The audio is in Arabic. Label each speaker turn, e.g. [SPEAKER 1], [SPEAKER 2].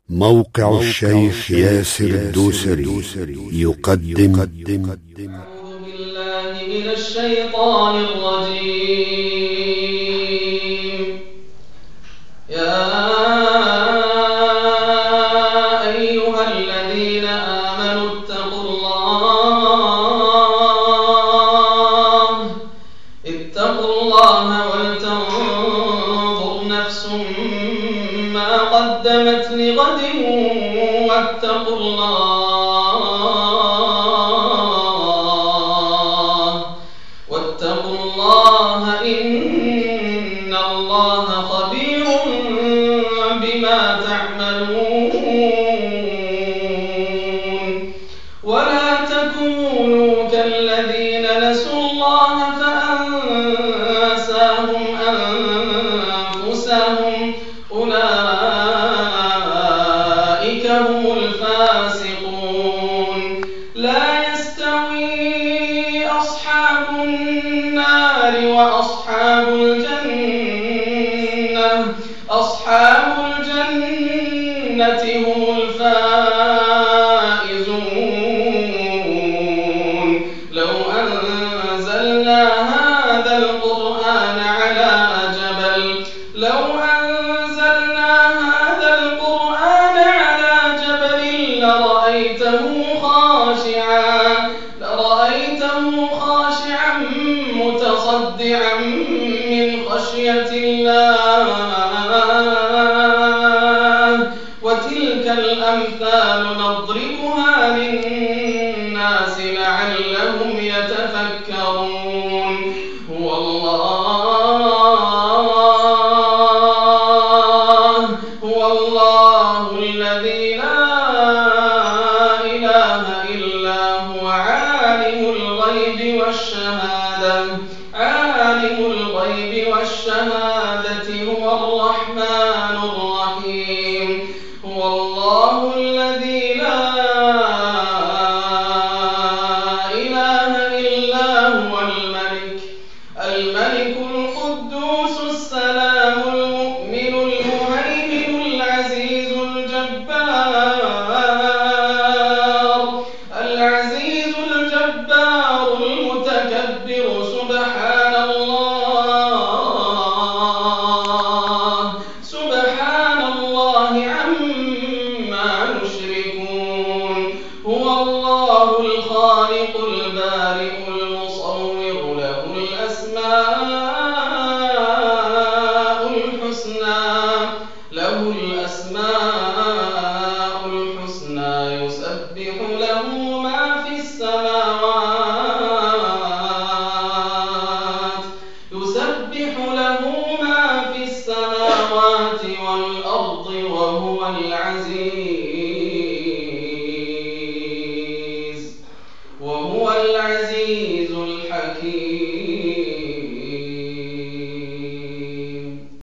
[SPEAKER 1] موقع الشيخ ياسر الدوسري يقدم
[SPEAKER 2] أعوذ بالله من الشيطان الرجيم. يا أيها الذين آمنوا اتقوا الله ولتنظر نفس ما قدمت لغد واتقوا الله إن الله خبير بما تعملون. ولا تكونوا كالذين نسوا الله فأنساهم أنفسهم أولئك هم الفاسقون. لا يستوي أصحاب النار وأصحاب الجنة هم الفائزون. لو أنزلنا هذا القرآن على جبل لرأيته خاشعا متصدعا من خشية الله. وتلك الأمثال نضربها للناس لعلهم يتفكرون. هو الله الذي لا إله إلا هو عالم الغيب والشهادة هو الرحمن الرحيم. هو الله الذي لا إله إلا هو الملك القدوس السلام المؤمن المهيمن العزيز الجبار المتكبر. سبحان الله عما يشركون. هو الله الخالق البارئ المصور له الأسماء الحسنى يسبح له ما في السماوات والأرض وهو العزيز